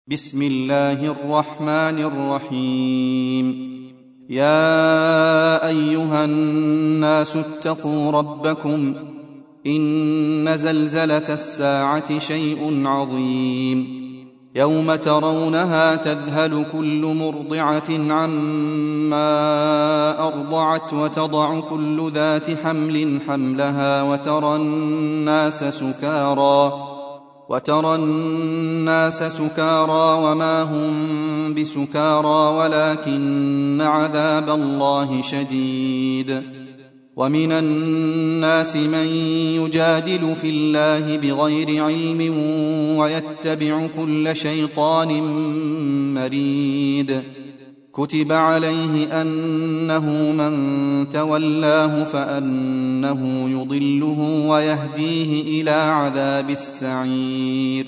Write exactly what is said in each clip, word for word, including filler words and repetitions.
بسم الله الرحمن الرحيم. يا أيها الناس اتقوا ربكم إن زلزلة الساعة شيء عظيم، يوم ترونها تذهل كل مرضعة عما أرضعت وتضع كل ذات حمل حملها وترى الناس سكارى وترى الناس سكارى وما هم بسكارى ولكن عذاب الله شديد. ومن الناس من يجادل في الله بغير علم ويتبع كل شيطان مريد. كتب عليه أنه من تولاه فأنه يضله ويهديه إلى عذاب السعير.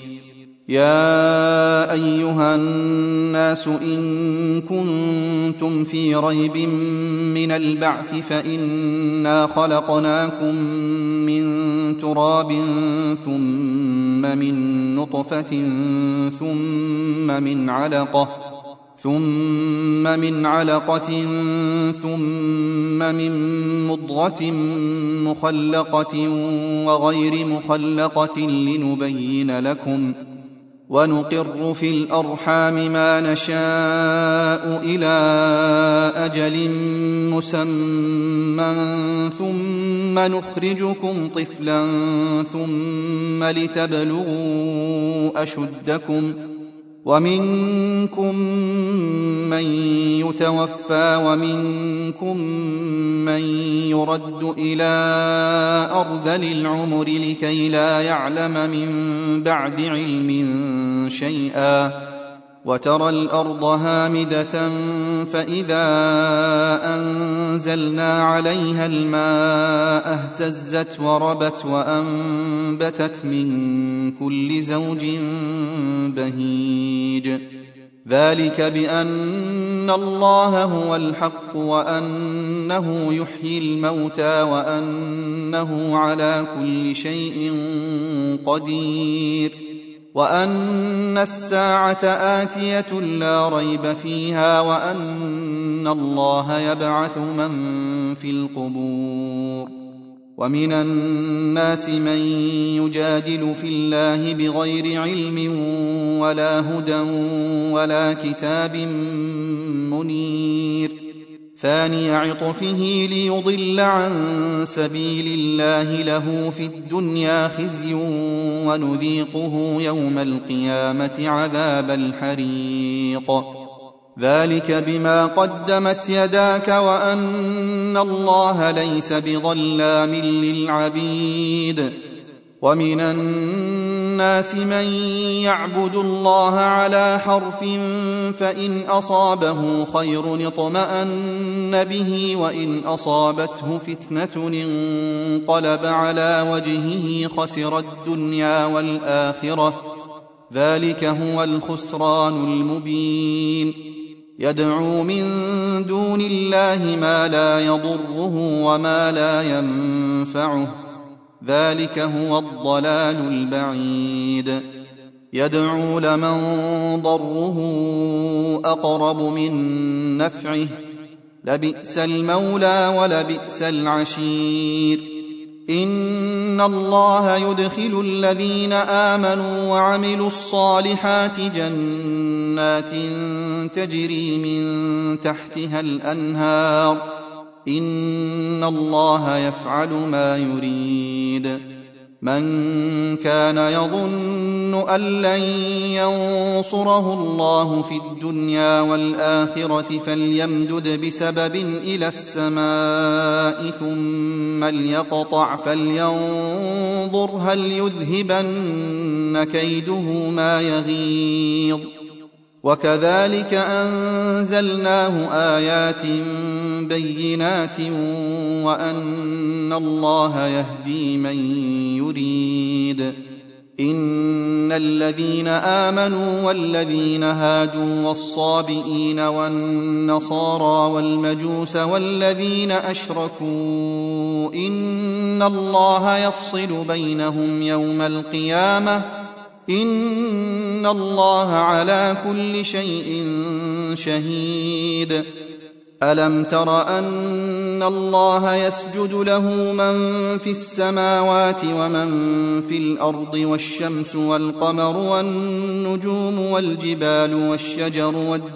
يا أيها الناس إن كنتم في ريب من البعث فإنا خلقناكم من تراب ثم من نطفة ثم من علقة ثم من علقة ثم من مضغة مخلقة وغير مخلقة لنبين لكم، ونقر في الأرحام ما نشاء إلى أجل مسمى ثم نخرجكم طفلا ثم لتبلغوا أشدكم، ومنكم من يتوفى ومنكم من يرد إلى أرذل العمر لكي لا يعلم من بعد علم شيئا. وترى الأرض هامدة فإذا أنزلنا عليها الماء اهتزت وربت وأنبتت من كل زوج بهيج. ذلك بأن الله هو الحق وأنه يحيي الموتى وأنه على كل شيء قدير، وأن الساعة آتية لا ريب فيها، وأن الله يبعث من في القبور. ومن الناس من يجادل في الله بغير علم ولا هدى ولا كتاب منير. ثاني عطفه ليضل عن سبيل الله له في الدنيا خزي ونذيقه يوم القيامة عذاب الحريق. ذلك بما قدمت يداك وأن الله ليس بظلام للعبيد. ومن الناس من يعبد الله على حرف فإن أصابه خير اطمأن به وإن أصابته فتنة انقلب على وجهه خسر الدنيا والآخرة. ذلك هو الخسران المبين. يدعو من دون الله ما لا يضره وما لا ينفعه، ذلك هو الضلال البعيد. يدعو لمن ضره أقرب من نفعه، لبئس المولى ولبئس العشير. إن الله يدخل الذين آمنوا وعملوا الصالحات جنات تجري من تحتها الأنهار، إن الله يفعل ما يريد. من كان يظن أن لن ينصره الله في الدنيا والآخرة فليمدد بسبب إلى السماء ثم ليقطع فلينظر هل يذهبن كيده ما يغيظ. وكذلك أنزلناه آيات بينات وأن الله يهدي من يريد. إن الذين آمنوا والذين هادوا والصابئين والنصارى والمجوس والذين أشركوا إن الله يفصل بينهم يوم القيامة إن الله على كل شيء شهيد. ألم تر أن الله يسجد له من في السماوات ومن في الأرض والشمس والقمر والنجوم والجبال والشجر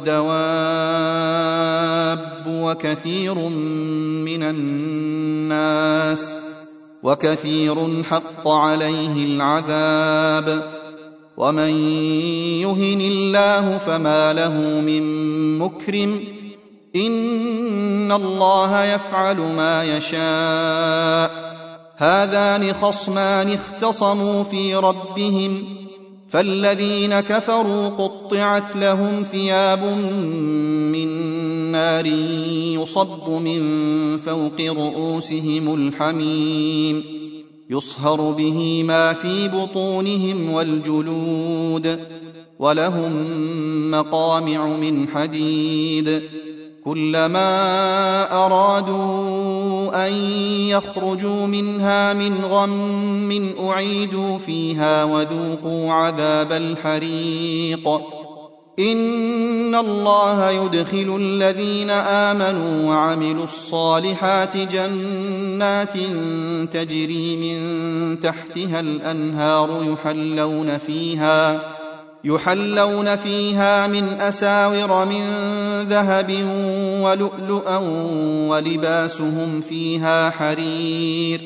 والدواب وكثير من الناس وكثير حق عليه العذاب ومن يهن الله فما له من مكرم إن الله يفعل ما يشاء. هذان خصمان اختصموا في ربهم فالذين كفروا قطعت لهم ثياب من نار يصب من فوق رؤوسهم الحميم يصهر به ما في بطونهم والجلود ولهم مقامع من حديد كلما أرادوا أن يخرجوا منها من غم أعيدوا فيها وذوقوا عذاب الحريق. إن الله يدخل الذين آمنوا وعملوا الصالحات جنات تجري من تحتها الأنهار يحلون فيها يحلون فيها من أساور من ذهب ولؤلؤا ولباسهم فيها حرير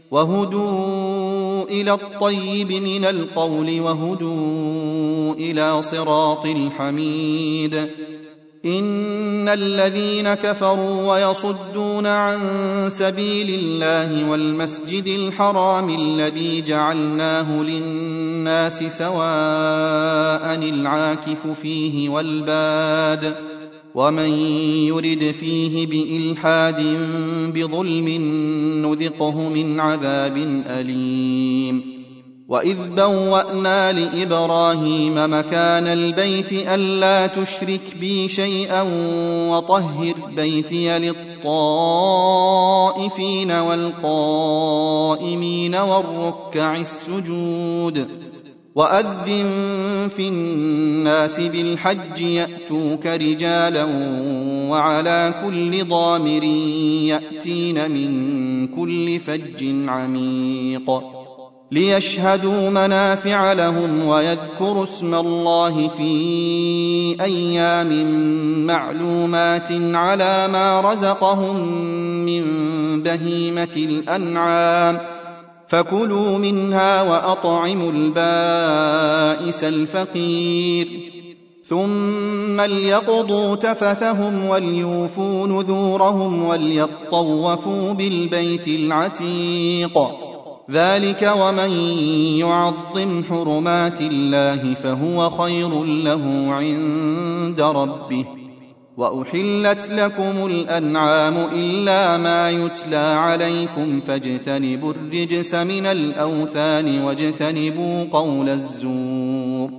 وهدوا إلى الطيب من القول وهدوا إلى صراط الحميد. إن الذين كفروا ويصدون عن سبيل الله والمسجد الحرام الذي جعلناه للناس سواء العاكف فيه والباد ومن يرد فيه بإلحاد بظلم نذقه من عذاب أليم. وإذ بوأنا لإبراهيم مكان البيت ألا تشرك بي شيئا وطهر بيتي للطائفين والقائمين والركع السجود. وأذن في الناس بالحج يأتوك رجالا وعلى كل ضامر يأتين من كل فج عميق ليشهدوا منافع لهم ويذكروا اسم الله في أيام معلومات على ما رزقهم من بهيمة الأنعام فكلوا منها وأطعموا البائس الفقير ثم ليقضوا تفثهم وليوفوا نذورهم وليطوفوا بالبيت العتيق. ذلك ومن يعظم حرمات الله فهو خير له عند ربه. وأحلت لكم الأنعام إلا ما يتلى عليكم فاجتنبوا الرجس من الأوثان واجتنبوا قول الزور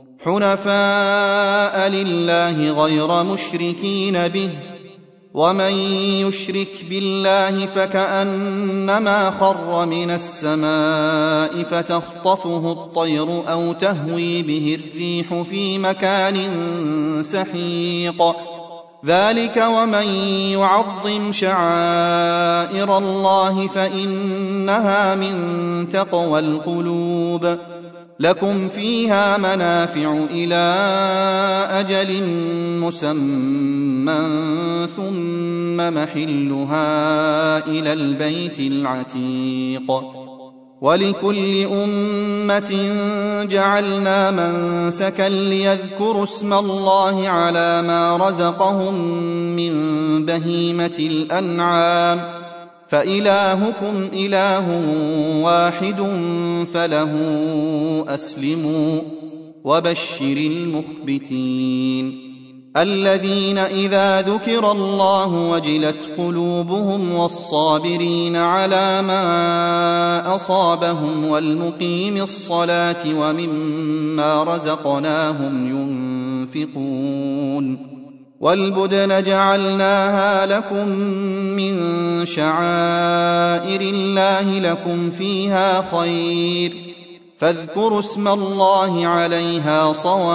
حنفاء لله غير مشركين به ومن يشرك بالله فكأنما خر من السماء فتخطفه الطير أو تهوي به الريح في مكان سحيق. ذلك ومن يعظم شعائر الله فإنها من تقوى القلوب. لكم فيها منافع إلى أجل مسمى ثم محلها إلى البيت العتيق. ولكل أمة جعلنا منسكا ليذكروا اسم الله على ما رزقهم من بهيمة الأنعام فإلهكم إله واحد فله أسلموا وبشر المخبتين الذين إذا ذكر الله وجلت قلوبهم والصابرين على ما أصابهم والمقيم الصلاة ومما رزقناهم ينفقون. والبدن جعلناها لكم من شعائر الله لكم فيها خير فاذكروا اسم الله عليها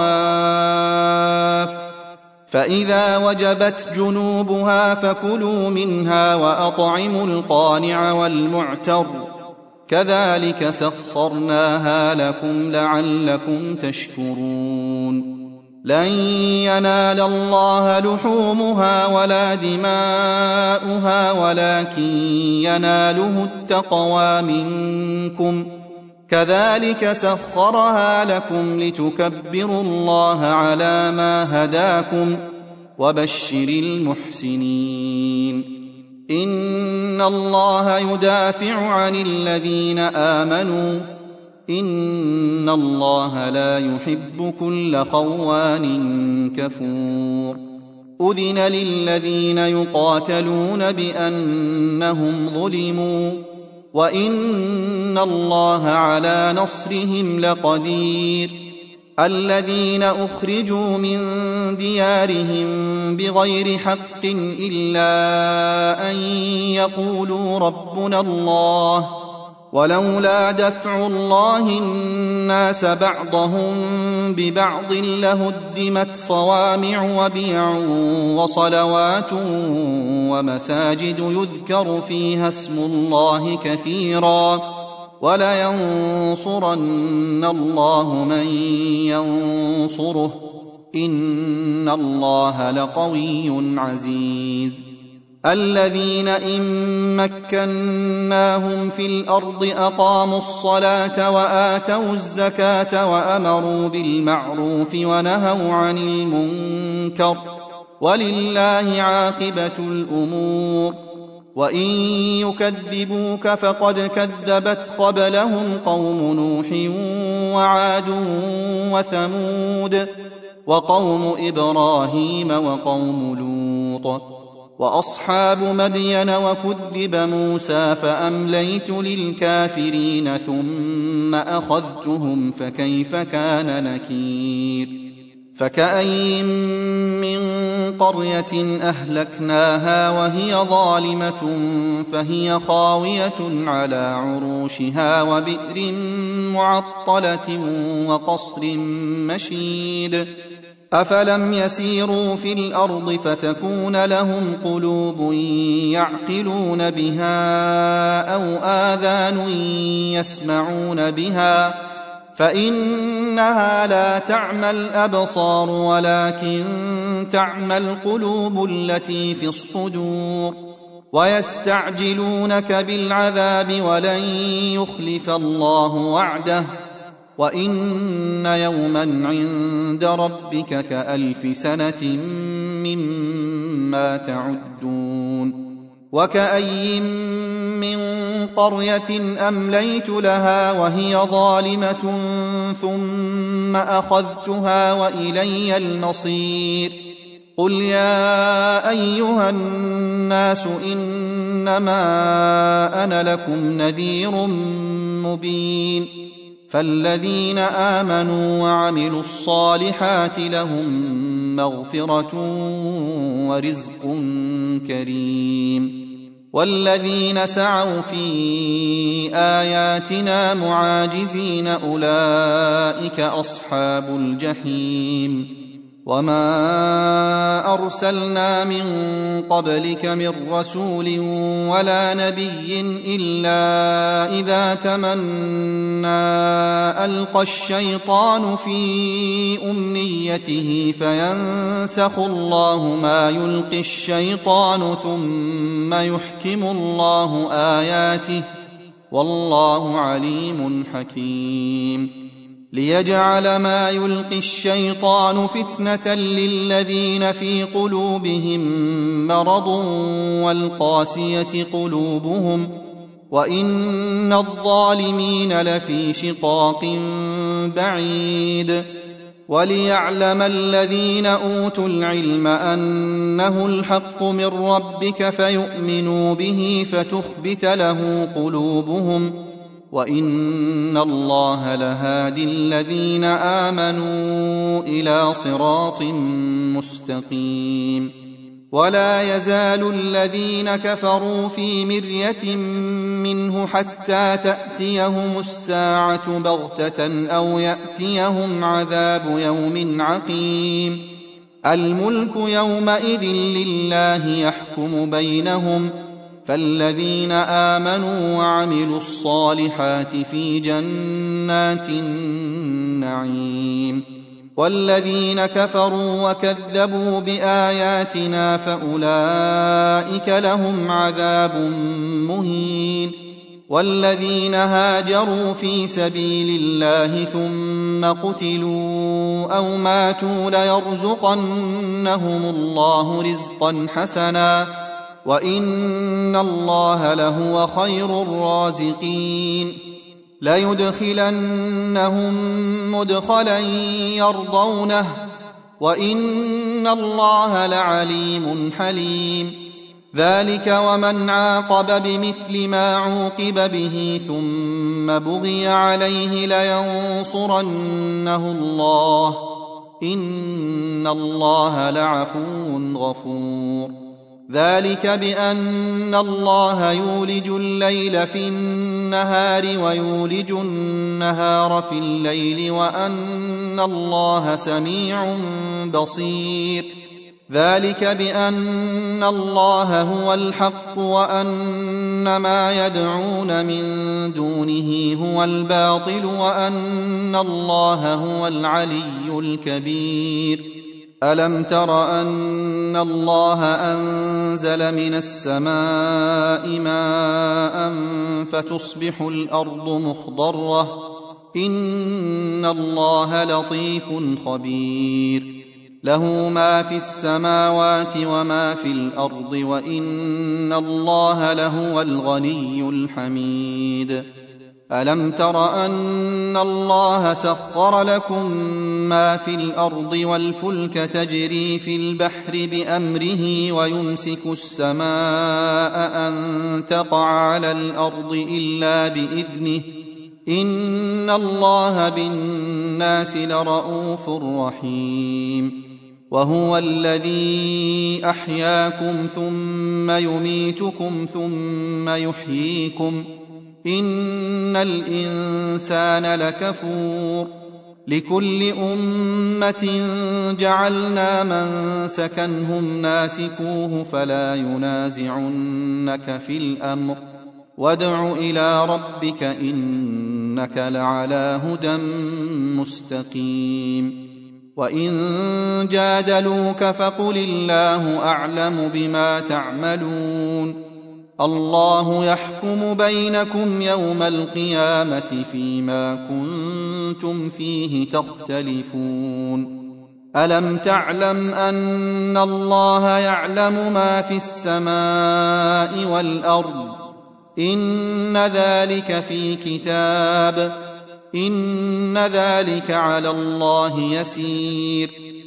صواف، فإذا وجبت جنوبها فكلوا منها وأطعموا القانع والمعتر، كذلك سخرناها لكم لعلكم تشكرون. لن ينال الله لحومها ولا دماؤها ولكن يناله التقوى منكم، كذلك سخرها لكم لتكبروا الله على ما هداكم، وبشر المحسنين. إن الله يدافع عن الذين آمنوا، إن الله لا يحب كل خوان كفور. أذن للذين يقاتلون بأنهم ظلموا، وإن الله على نصرهم لقدير. الذين أخرجوا من ديارهم بغير حق إلا أن يقولوا ربنا الله، ولولا دفع الله الناس بعضهم ببعض لهدمت صوامع وبيع وصلوات ومساجد يذكر فيها اسم الله كثيرا، ولينصرن الله من ينصره، إن الله لقوي عزيز. الذين إن مكناهم في الأرض أقاموا الصلاة وآتوا الزكاة وأمروا بالمعروف ونهوا عن المنكر، ولله عاقبة الأمور. وإن يكذبوك فقد كذبت قبلهم قوم نوح وعاد وثمود وقوم إبراهيم وقوم لوط وأصحاب مدين، وكذب موسى فأمليت للكافرين ثم أخذتهم فكيف كان نكير. فكأين من قرية أهلكناها وهي ظالمة فهي خاوية على عروشها وبئر معطلة وقصر مشيد. أفلم يسيروا في الأرض فتكون لهم قلوب يعقلون بها أو آذان يسمعون بها، فإنها لا تعمى الأبصار ولكن تعمى القلوب التي في الصدور. ويستعجلونك بالعذاب ولن يخلف الله وعده، وإن يوما عند ربك كألف سنة مما تعدون. وكأي من قرية أمليت لها وهي ظالمة ثم أخذتها وإلي المصير. قل يا أيها الناس إنما أنا لكم نذير مبين. فالذين آمنوا وعملوا الصالحات لهم مغفرة ورزق كريم. والذين سعوا في آياتنا معاجزين أولئك أصحاب الجحيم. وما أرسلنا من قبلك من رسول ولا نبي إلا إذا تمنى ألقى الشيطان في أمنيته فينسخ الله ما يلقي الشيطان ثم يحكم الله آياته، والله عليم حكيم. ليجعل ما يلقي الشيطان فتنة للذين في قلوبهم مرض والقاسية قلوبهم، وإن الظالمين لفي شقاق بعيد. وليعلم الذين أوتوا العلم أنه الحق من ربك فيؤمنوا به فتخبت له قلوبهم، وإن الله لهادي الذين آمنوا إلى صراط مستقيم. ولا يزال الذين كفروا في مرية منه حتى تأتيهم الساعة بغتة أو يأتيهم عذاب يوم عقيم الملك يومئذ لله يحكم بينهم فالذين آمنوا وعملوا الصالحات في جنات النعيم والذين كفروا وكذبوا بآياتنا فأولئك لهم عذاب مهين والذين هاجروا في سبيل الله ثم قتلوا أو ماتوا ليرزقنهم الله رزقا حسنا وإن الله لهو خير الرازقين ليدخلنهم مدخلا يرضونه وإن الله لعليم حليم ذلك ومن عاقب بمثل ما عوقب به ثم بغي عليه لينصرنه الله إن الله لعفو غفور ذلك بأن الله يولج الليل في النهار ويولج النهار في الليل وأن الله سميع بصير ذلك بأن الله هو الحق وأن ما يدعون من دونه هو الباطل وأن الله هو العلي الكبير ألم تر أن الله أنزل من السماء ماء فتصبح الأرض مخضرة إن الله لطيف خبير له ما في السماوات وما في الأرض وإن الله لهو الغني الحميد ألم تر أن الله سخر لكم ما في الأرض والفلك تجري في البحر بأمره ويمسك السماء أن تقع على الأرض إلا بإذنه إن الله بالناس لرءوف رحيم وهو الذي أحياكم ثم يميتكم ثم يحييكم إن الإنسان لكفور لكل أمة جعلنا من سكنهم ناسكوه فلا ينازعنك في الأمر وادع إلى ربك إنك لعلى هدى مستقيم وإن جادلوك فقل الله أعلم بما تعملون الله يحكم بينكم يوم القيامة فيما كنتم فيه تختلفون ألم تعلم أن الله يعلم ما في السماء والأرض إن ذلك في كتاب إن ذلك على الله يسير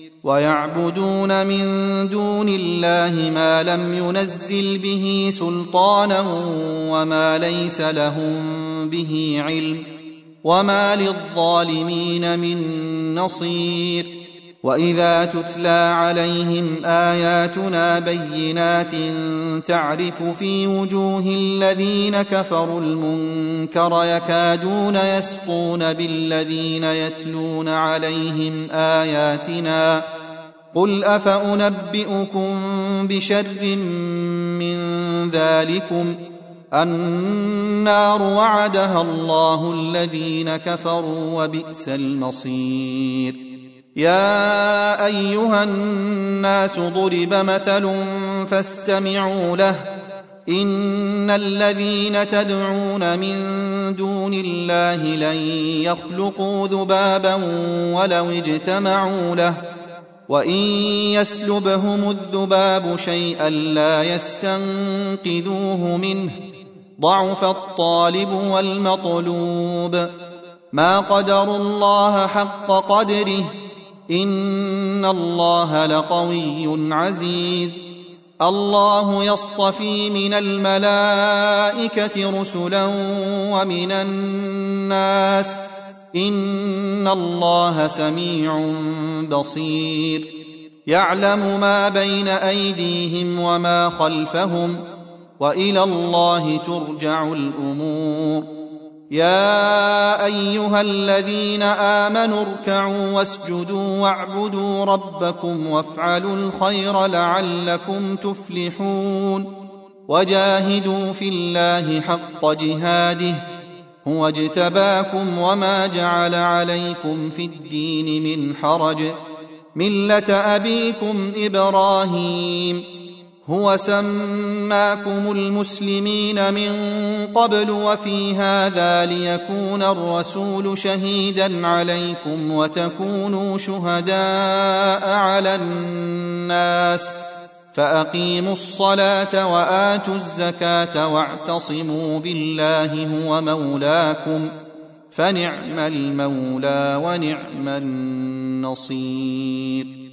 ويعبدون من دون الله ما لم ينزل به سلطانا وما ليس لهم به علم وما للظالمين من نصير وإذا تتلى عليهم آياتنا بينات تعرف في وجوه الذين كفروا المنكر يكادون يسقون بالذين يتلون عليهم آياتنا قل أفأنبئكم بشر من ذلكم النار وعدها الله الذين كفروا وبئس المصير يا أيها الناس ضرب مثل فاستمعوا له إن الذين تدعون من دون الله لن يخلقوا ذبابا ولو اجتمعوا له وإن يسلبهم الذباب شيئا لا يستنقذوه منه ضعف الطالب والمطلوب ما قدروا الله حق قدره إن الله لقوي عزيز الله يصطفي من الملائكة رسلا ومن الناس إن الله سميع بصير يعلم ما بين أيديهم وما خلفهم وإلى الله ترجع الأمور. يا أيها الذين آمنوا اركعوا واسجدوا واعبدوا ربكم وافعلوا الخير لعلكم تفلحون. وجاهدوا في الله حق جهاده هو اجتباكم وما جعل عليكم في الدين من حرج ملة أبيكم إبراهيم هو سماكم المسلمين من قبل وفي هذا ليكون الرسول شهيدا عليكم وتكونوا شهداء على الناس فأقيموا الصلاة وآتوا الزكاة واعتصموا بالله هو مولاكم فنعم المولى ونعم النصير.